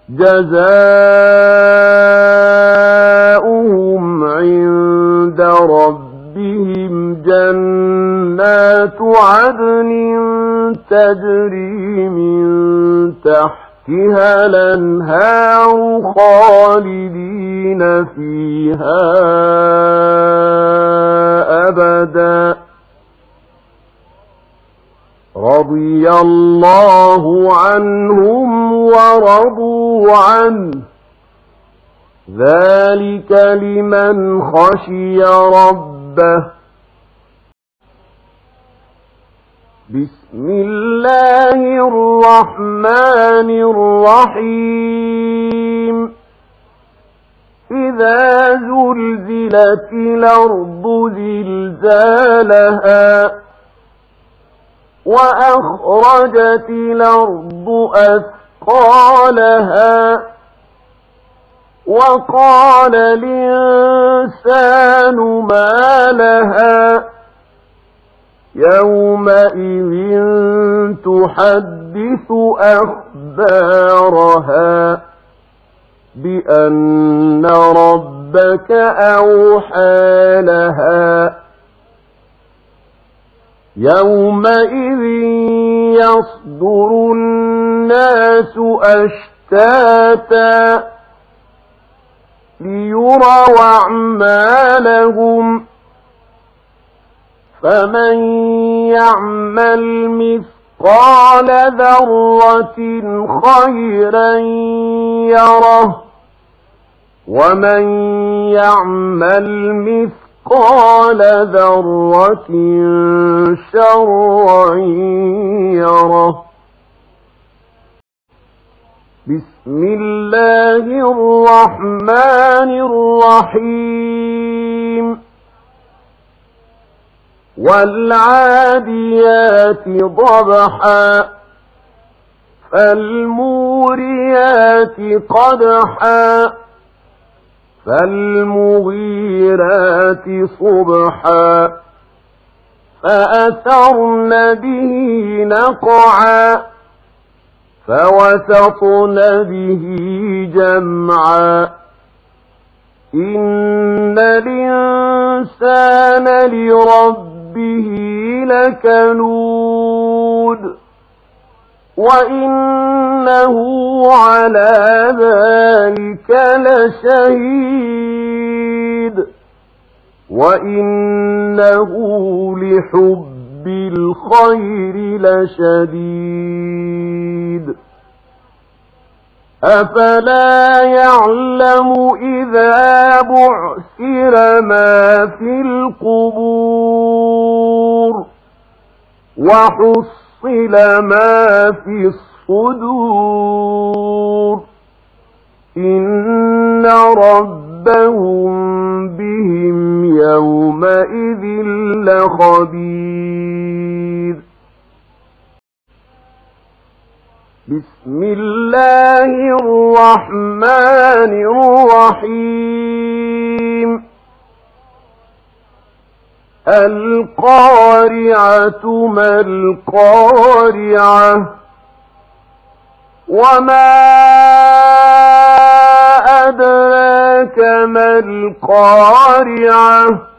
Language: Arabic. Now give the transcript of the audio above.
جزاؤهم عند ربهم جنات عدن تجري من تحتها الأنهار خالدين فيها أبدا رضي الله عنهم ورضوا عنه ذلك لمن خشي ربه. بسم الله الرحمن الرحيم إذا زلزلت الأرض زلزالها وأخرجت الأرض أثقالها وقال الإنسان ما لها يومئذ تحدث أخبارها بأن ربك أوحى لها يومئذ يصدر الناس أشتاتا ليروا أعمالهم فمن يعمل مثقال ذرة خيرا يره ومن يعمل مثقال ذرة شرا يره. بسم الله الرحمن الرحيم والعاديات ضبحا فالموريات قدحا فالمغيرات صبحا فأثرن به نقعا فوسطن به جمعا إن الإنسان لربه لكنود وإنه على ذلك لشهيد وإنه لحب الخير لشديد أفلا يعلم إذا بعثر ما في القبور وحصل ما في الصدور إن ربهم بهم يومئذ لخبير. بسم الله الرحمن الرحيم القارعة ما القارعة وما أدراك ما القارعة